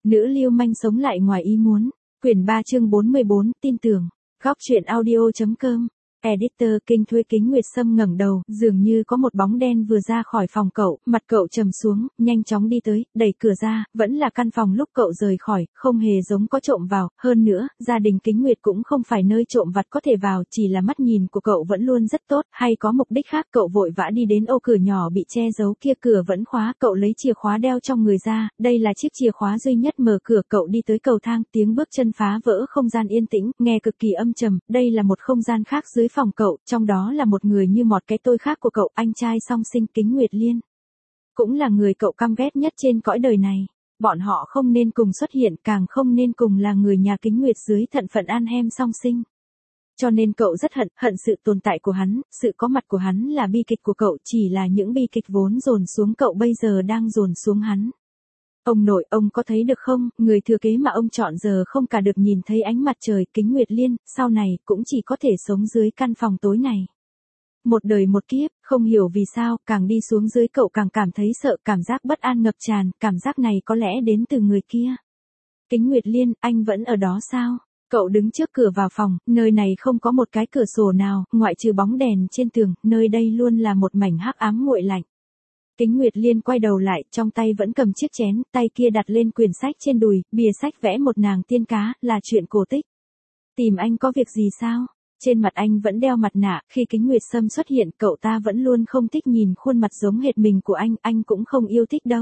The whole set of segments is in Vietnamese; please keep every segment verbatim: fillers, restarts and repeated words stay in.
Nữ lưu manh sống lại ngoài ý muốn. Quyển ba chương bốn mươi bốn, tin tưởng. Góc truyện audio.com. Editor Kinh Thuê Kính Nguyệt Sâm ngẩng đầu, dường như có một bóng đen vừa ra khỏi phòng cậu, mặt cậu trầm xuống, nhanh chóng đi tới, đẩy cửa ra, vẫn là căn phòng lúc cậu rời khỏi, không hề giống có trộm vào, hơn nữa, gia đình Kính Nguyệt cũng không phải nơi trộm vặt có thể vào, chỉ là mắt nhìn của cậu vẫn luôn rất tốt, hay có mục đích khác, cậu vội vã đi đến ô cửa nhỏ bị che giấu kia, cửa vẫn khóa, cậu lấy chìa khóa đeo trong người ra, đây là chiếc chìa khóa duy nhất mở cửa, cậu đi tới cầu thang, tiếng bước chân phá vỡ không gian yên tĩnh, nghe cực kỳ âm trầm, đây là một không gian khác dưới phòng cậu, trong đó là một người như mọt cái tôi khác của cậu, anh trai song sinh Kính Nguyệt Liên. Cũng là người cậu căm ghét nhất trên cõi đời này. Bọn họ không nên cùng xuất hiện, càng không nên cùng là người nhà Kính Nguyệt dưới thân phận an hem song sinh. Cho nên cậu rất hận, hận sự tồn tại của hắn, sự có mặt của hắn là bi kịch của cậu, chỉ là những bi kịch vốn dồn xuống cậu bây giờ đang dồn xuống hắn. Ông nội, ông có thấy được không, người thừa kế mà ông chọn giờ không cả được nhìn thấy ánh mặt trời, Kính Nguyệt Liên, sau này, cũng chỉ có thể sống dưới căn phòng tối này. Một đời một kiếp, không hiểu vì sao, càng đi xuống dưới cậu càng cảm thấy sợ, cảm giác bất an ngập tràn, cảm giác này có lẽ đến từ người kia. Kính Nguyệt Liên, anh vẫn ở đó sao? Cậu đứng trước cửa vào phòng, nơi này không có một cái cửa sổ nào, ngoại trừ bóng đèn trên tường, nơi đây luôn là một mảnh hắc ám nguội lạnh. Kính Nguyệt Liên quay đầu lại, trong tay vẫn cầm chiếc chén, tay kia đặt lên quyển sách trên đùi, bìa sách vẽ một nàng tiên cá, là chuyện cổ tích. Tìm anh có việc gì sao? Trên mặt anh vẫn đeo mặt nạ, khi Kính Nguyệt Sâm xuất hiện, cậu ta vẫn luôn không thích nhìn khuôn mặt giống hệt mình của anh, anh cũng không yêu thích đâu.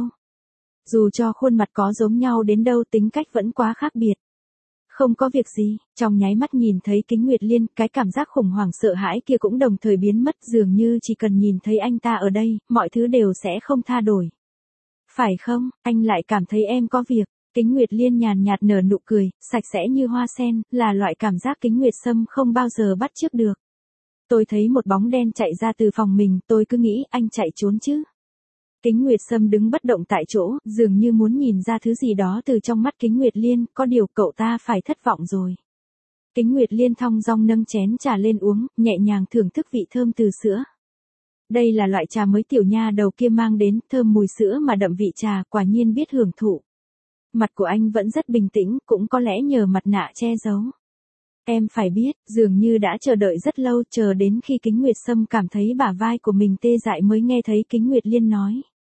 Dù cho khuôn mặt có giống nhau đến đâu, tính cách vẫn quá khác biệt. Không có việc gì, trong nháy mắt nhìn thấy Kính Nguyệt Liên, cái cảm giác khủng hoảng sợ hãi kia cũng đồng thời biến mất, dường như chỉ cần nhìn thấy anh ta ở đây, mọi thứ đều sẽ không tha đổi. Phải không, anh lại cảm thấy em có việc. Kính Nguyệt Liên nhàn nhạt nở nụ cười, sạch sẽ như hoa sen, là loại cảm giác Kính Nguyệt Sâm không bao giờ bắt chước được. Tôi thấy một bóng đen chạy ra từ phòng mình, tôi cứ nghĩ anh chạy trốn chứ. Kính Nguyệt Sâm đứng bất động tại chỗ, dường như muốn nhìn ra thứ gì đó từ trong mắt Kính Nguyệt Liên, có điều cậu ta phải thất vọng rồi. Kính Nguyệt Liên thong dong nâng chén trà lên uống, nhẹ nhàng thưởng thức vị thơm từ sữa. Đây là loại trà mới tiểu nha đầu kia mang đến, thơm mùi sữa mà đậm vị trà, quả nhiên biết hưởng thụ. Mặt của anh vẫn rất bình tĩnh, cũng có lẽ nhờ mặt nạ che giấu. Em phải biết, dường như đã chờ đợi rất lâu, chờ đến khi Kính Nguyệt Sâm cảm thấy bả vai của mình tê dại mới nghe thấy Kính Nguyệt Liên nói.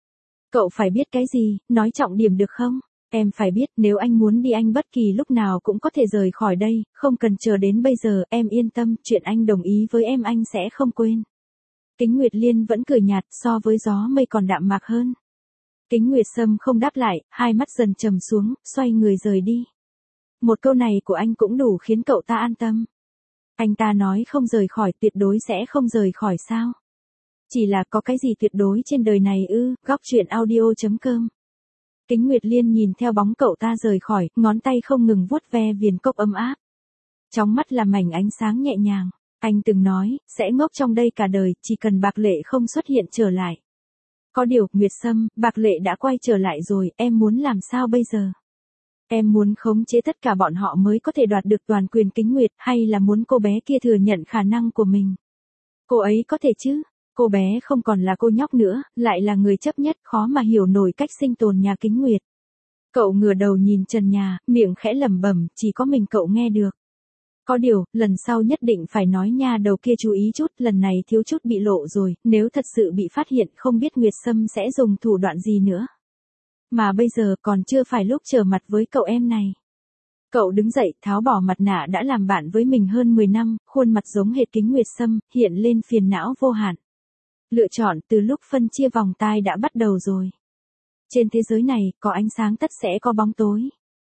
Cậu phải biết cái gì, nói trọng điểm được không? Em phải biết, nếu anh muốn đi anh bất kỳ lúc nào cũng có thể rời khỏi đây, không cần chờ đến bây giờ, em yên tâm, chuyện anh đồng ý với em anh sẽ không quên. Kính Nguyệt Liên vẫn cười nhạt, so với gió mây còn đạm mạc hơn. Kính Nguyệt Sâm không đáp lại, hai mắt dần trầm xuống, xoay người rời đi. Một câu này của anh cũng đủ khiến cậu ta an tâm. Anh ta nói không rời khỏi, tuyệt đối sẽ không rời khỏi sao? Chỉ là có cái gì tuyệt đối trên đời này ư, góc truyện audio.com. Kính Nguyệt Liên nhìn theo bóng cậu ta rời khỏi, ngón tay không ngừng vuốt ve viền cốc ấm áp. Trong mắt là mảnh ánh sáng nhẹ nhàng. Anh từng nói, sẽ ngốc trong đây cả đời, chỉ cần Bạc Lệ không xuất hiện trở lại. Có điều, Nguyệt Sâm, Bạc Lệ đã quay trở lại rồi, em muốn làm sao bây giờ? Em muốn khống chế tất cả bọn họ mới có thể đoạt được toàn quyền Kính Nguyệt, hay là muốn cô bé kia thừa nhận khả năng của mình? Cô ấy có thể chứ? Cô bé không còn là cô nhóc nữa, lại là người chấp nhất, khó mà hiểu nổi cách sinh tồn nhà Kính Nguyệt. Cậu ngửa đầu nhìn trần nhà, miệng khẽ lẩm bẩm, chỉ có mình cậu nghe được. Có điều, lần sau nhất định phải nói nha đầu kia chú ý chút, lần này thiếu chút bị lộ rồi, nếu thật sự bị phát hiện không biết Nguyệt Sâm sẽ dùng thủ đoạn gì nữa. Mà bây giờ còn chưa phải lúc trở mặt với cậu em này. Cậu đứng dậy, tháo bỏ mặt nạ đã làm bạn với mình hơn mười năm, khuôn mặt giống hệt Kính Nguyệt Sâm, hiện lên phiền não vô hạn. Lựa chọn từ lúc phân chia vòng tai đã bắt đầu rồi. Trên thế giới này, có ánh sáng tất sẽ có bóng tối.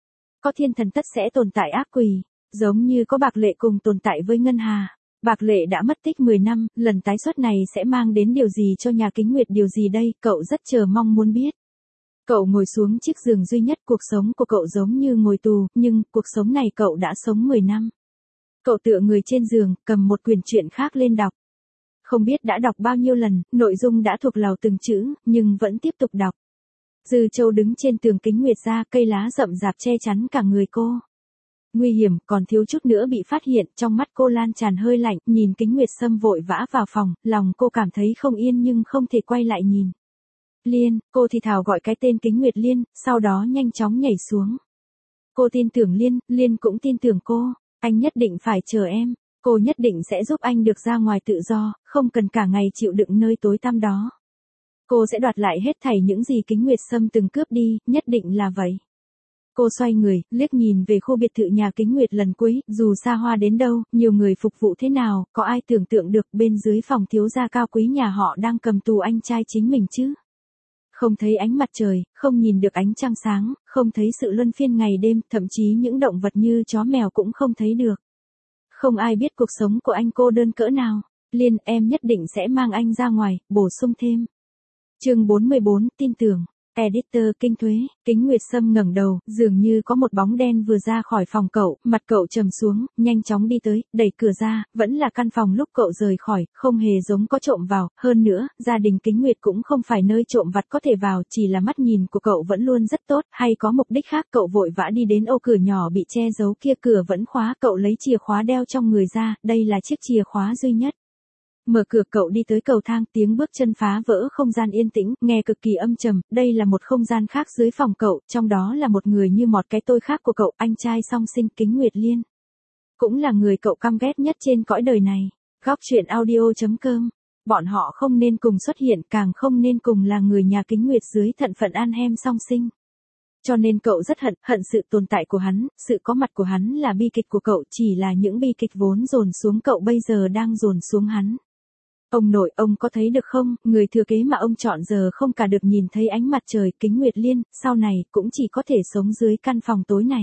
Có thiên thần tất sẽ tồn tại ác quỷ. Giống như có Bạc Lệ cùng tồn tại với Ngân Hà. Bạc Lệ đã mất tích mười năm, lần tái xuất này sẽ mang đến điều gì cho nhà Kính Nguyệt, điều gì đây, cậu rất chờ mong muốn biết. Cậu ngồi xuống chiếc giường duy nhất, cuộc sống của cậu giống như ngồi tù, nhưng cuộc sống này cậu đã sống mười năm. Cậu tựa người trên giường, cầm một quyển truyện khác lên đọc. Không biết đã đọc bao nhiêu lần, nội dung đã thuộc lầu từng chữ, nhưng vẫn tiếp tục đọc. Dư Châu đứng trên tường Kính Nguyệt ra, cây lá rậm rạp che chắn cả người cô. Nguy hiểm, còn thiếu chút nữa bị phát hiện, trong mắt cô lan tràn hơi lạnh, nhìn Kính Nguyệt Sâm vội vã vào phòng, lòng cô cảm thấy không yên nhưng không thể quay lại nhìn. Liên, cô thì thào gọi cái tên Kính Nguyệt Liên, sau đó nhanh chóng nhảy xuống. Cô tin tưởng Liên, Liên cũng tin tưởng cô. Anh nhất định phải chờ em. Cô nhất định sẽ giúp anh được ra ngoài tự do, không cần cả ngày chịu đựng nơi tối tăm đó. Cô sẽ đoạt lại hết thảy những gì Kính Nguyệt Sâm từng cướp đi, nhất định là vậy. Cô xoay người, liếc nhìn về khu biệt thự nhà Kính Nguyệt lần cuối, dù xa hoa đến đâu, nhiều người phục vụ thế nào, có ai tưởng tượng được bên dưới phòng thiếu gia cao quý nhà họ đang cầm tù anh trai chính mình chứ? Không thấy ánh mặt trời, không nhìn được ánh trăng sáng, không thấy sự luân phiên ngày đêm, thậm chí những động vật như chó mèo cũng không thấy được. Không ai biết cuộc sống của anh cô đơn cỡ nào. Liên, em nhất định sẽ mang anh ra ngoài, bổ sung thêm. Chương bốn mươi bốn, tin tưởng. Editor Kinh Thuế, Kính Nguyệt Sâm ngẩng đầu, dường như có một bóng đen vừa ra khỏi phòng cậu, mặt cậu trầm xuống, nhanh chóng đi tới, đẩy cửa ra, vẫn là căn phòng lúc cậu rời khỏi, không hề giống có trộm vào, hơn nữa, gia đình Kính Nguyệt cũng không phải nơi trộm vặt có thể vào, chỉ là mắt nhìn của cậu vẫn luôn rất tốt, hay có mục đích khác, cậu vội vã đi đến ô cửa nhỏ bị che giấu kia, cửa vẫn khóa, cậu lấy chìa khóa đeo trong người ra, đây là chiếc chìa khóa duy nhất. Mở cửa, cậu đi tới cầu thang, tiếng bước chân phá vỡ không gian yên tĩnh, nghe cực kỳ âm trầm, đây là một không gian khác dưới phòng cậu, trong đó là một người như một cái tôi khác của cậu, anh trai song sinh Kính Nguyệt Liên. Cũng là người cậu căm ghét nhất trên cõi đời này. Góc truyện audio chấm com. Bọn họ không nên cùng xuất hiện, càng không nên cùng là người nhà Kính Nguyệt dưới thân phận An Hem song sinh. Cho nên cậu rất hận, hận sự tồn tại của hắn, sự có mặt của hắn là bi kịch của cậu, chỉ là những bi kịch vốn dồn xuống cậu bây giờ đang dồn xuống hắn. Ông nội, ông có thấy được không, người thừa kế mà ông chọn giờ không cả được nhìn thấy ánh mặt trời. Kính Nguyệt Liên, sau này, cũng chỉ có thể sống dưới căn phòng tối này.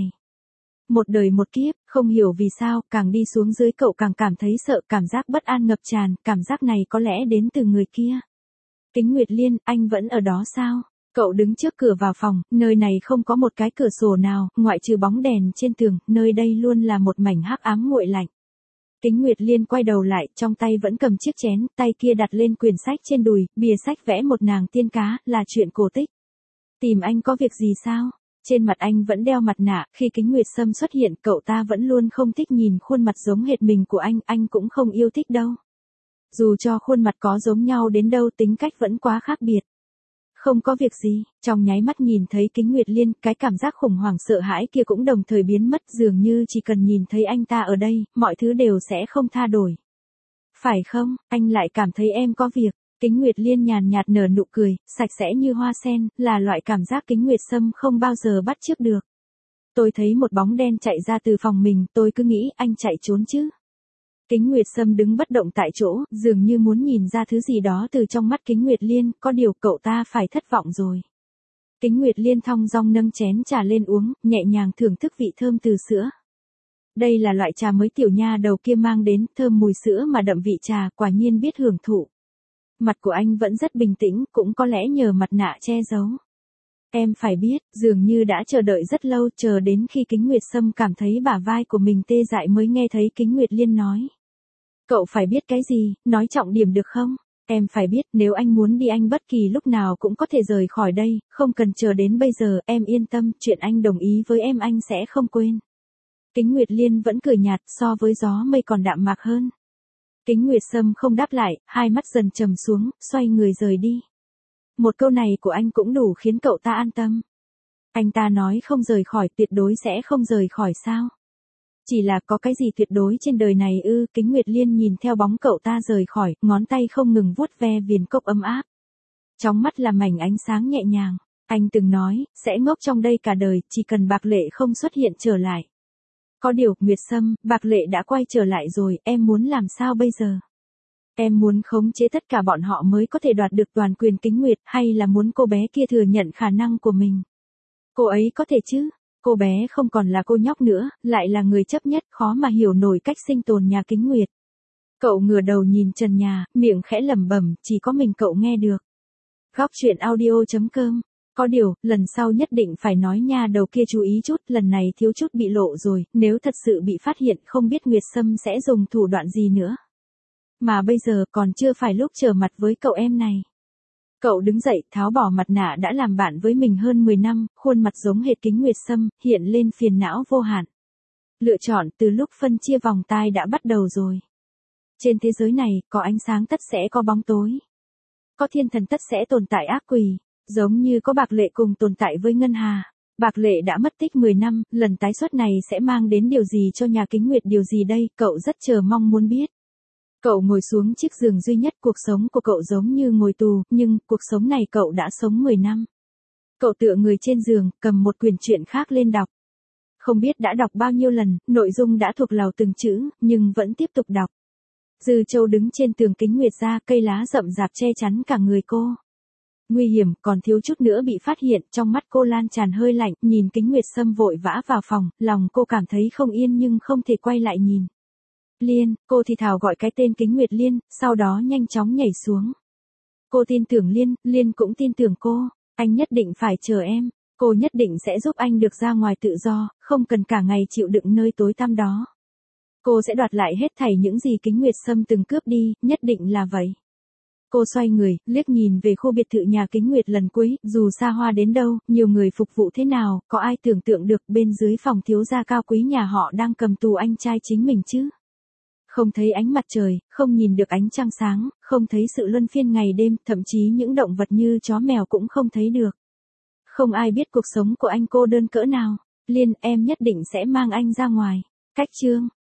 Một đời một kiếp, không hiểu vì sao, càng đi xuống dưới cậu càng cảm thấy sợ, cảm giác bất an ngập tràn, cảm giác này có lẽ đến từ người kia. Kính Nguyệt Liên, anh vẫn ở đó sao? Cậu đứng trước cửa vào phòng, nơi này không có một cái cửa sổ nào, ngoại trừ bóng đèn trên tường, nơi đây luôn là một mảnh hắc ám nguội lạnh. Kính Nguyệt Liên quay đầu lại, trong tay vẫn cầm chiếc chén, tay kia đặt lên quyển sách trên đùi, bìa sách vẽ một nàng tiên cá, là chuyện cổ tích. Tìm anh có việc gì sao? Trên mặt anh vẫn đeo mặt nạ, khi Kính Nguyệt Sâm xuất hiện, cậu ta vẫn luôn không thích nhìn khuôn mặt giống hệt mình của anh, anh cũng không yêu thích đâu. Dù cho khuôn mặt có giống nhau đến đâu, tính cách vẫn quá khác biệt. Không có việc gì, trong nháy mắt nhìn thấy Kính Nguyệt Liên, cái cảm giác khủng hoảng sợ hãi kia cũng đồng thời biến mất, dường như chỉ cần nhìn thấy anh ta ở đây, mọi thứ đều sẽ không tha đổi. Phải không, anh lại cảm thấy em có việc. Kính Nguyệt Liên nhàn nhạt nở nụ cười, sạch sẽ như hoa sen, là loại cảm giác Kính Nguyệt Sâm không bao giờ bắt chước được. Tôi thấy một bóng đen chạy ra từ phòng mình, tôi cứ nghĩ anh chạy trốn chứ. Kính Nguyệt Sâm đứng bất động tại chỗ, dường như muốn nhìn ra thứ gì đó từ trong mắt Kính Nguyệt Liên, có điều cậu ta phải thất vọng rồi. Kính Nguyệt Liên thong dong nâng chén trà lên uống, nhẹ nhàng thưởng thức vị thơm từ sữa. Đây là loại trà mới tiểu nha đầu kia mang đến, thơm mùi sữa mà đậm vị trà, quả nhiên biết hưởng thụ. Mặt của anh vẫn rất bình tĩnh, cũng có lẽ nhờ mặt nạ che giấu. Em phải biết, dường như đã chờ đợi rất lâu, chờ đến khi Kính Nguyệt Sâm cảm thấy bả vai của mình tê dại mới nghe thấy Kính Nguyệt Liên nói. Cậu phải biết cái gì, nói trọng điểm được không? Em phải biết, nếu anh muốn đi anh bất kỳ lúc nào cũng có thể rời khỏi đây, không cần chờ đến bây giờ, em yên tâm, chuyện anh đồng ý với em anh sẽ không quên. Kính Nguyệt Liên vẫn cười nhạt, so với gió mây còn đạm mạc hơn. Kính Nguyệt Sâm không đáp lại, hai mắt dần trầm xuống, xoay người rời đi. Một câu này của anh cũng đủ khiến cậu ta an tâm. Anh ta nói không rời khỏi, tuyệt đối sẽ không rời khỏi sao? Chỉ là có cái gì tuyệt đối trên đời này ư? Kính Nguyệt Liên nhìn theo bóng cậu ta rời khỏi, ngón tay không ngừng vuốt ve viền cốc ấm áp. Trong mắt là mảnh ánh sáng nhẹ nhàng. Anh từng nói, sẽ ngốc trong đây cả đời, chỉ cần Bạc Lệ không xuất hiện trở lại. Có điều, Nguyệt Sâm, Bạc Lệ đã quay trở lại rồi, em muốn làm sao bây giờ? Em muốn khống chế tất cả bọn họ mới có thể đoạt được toàn quyền Kính Nguyệt, hay là muốn cô bé kia thừa nhận khả năng của mình? Cô ấy có thể chứ? Cô bé không còn là cô nhóc nữa, lại là người chấp nhất, khó mà hiểu nổi cách sinh tồn nhà Kính Nguyệt. Cậu ngửa đầu nhìn trần nhà, miệng khẽ lẩm bẩm, chỉ có mình cậu nghe được. Góc truyện audio chấm com. Có điều, lần sau nhất định phải nói nha đầu kia chú ý chút, lần này thiếu chút bị lộ rồi, nếu thật sự bị phát hiện không biết Nguyệt Sâm sẽ dùng thủ đoạn gì nữa. Mà bây giờ còn chưa phải lúc trở mặt với cậu em này. Cậu đứng dậy, tháo bỏ mặt nạ đã làm bạn với mình hơn mười năm, khuôn mặt giống hệt Kính Nguyệt Sâm, hiện lên phiền não vô hạn. Lựa chọn từ lúc phân chia vòng tai đã bắt đầu rồi. Trên thế giới này, có ánh sáng tất sẽ có bóng tối. Có thiên thần tất sẽ tồn tại ác quỷ, giống như có Bạc Lệ cùng tồn tại với Ngân Hà. Bạc Lệ đã mất tích mười năm, lần tái xuất này sẽ mang đến điều gì cho nhà Kính Nguyệt, điều gì đây, cậu rất chờ mong muốn biết. Cậu ngồi xuống chiếc giường duy nhất, cuộc sống của cậu giống như ngồi tù, nhưng cuộc sống này cậu đã sống mười năm. Cậu tựa người trên giường, cầm một quyển truyện khác lên đọc. Không biết đã đọc bao nhiêu lần, nội dung đã thuộc lầu từng chữ, nhưng vẫn tiếp tục đọc. Dư Châu đứng trên tường Kính Nguyệt ra, cây lá rậm rạp che chắn cả người cô. Nguy hiểm, còn thiếu chút nữa bị phát hiện, trong mắt cô lan tràn hơi lạnh, nhìn Kính Nguyệt Sâm vội vã vào phòng, lòng cô cảm thấy không yên nhưng không thể quay lại nhìn. Liên, cô thì thào gọi cái tên Kính Nguyệt Liên, sau đó nhanh chóng nhảy xuống. Cô tin tưởng Liên, Liên cũng tin tưởng cô, anh nhất định phải chờ em, cô nhất định sẽ giúp anh được ra ngoài tự do, không cần cả ngày chịu đựng nơi tối tăm đó. Cô sẽ đoạt lại hết thảy những gì Kính Nguyệt Sâm từng cướp đi, nhất định là vậy. Cô xoay người, liếc nhìn về khu biệt thự nhà Kính Nguyệt lần cuối, dù xa hoa đến đâu, nhiều người phục vụ thế nào, có ai tưởng tượng được bên dưới phòng thiếu gia cao quý nhà họ đang cầm tù anh trai chính mình chứ. Không thấy ánh mặt trời, không nhìn được ánh trăng sáng, không thấy sự luân phiên ngày đêm, thậm chí những động vật như chó mèo cũng không thấy được. Không ai biết cuộc sống của anh cô đơn cỡ nào. Liên, em nhất định sẽ mang anh ra ngoài. Cách chương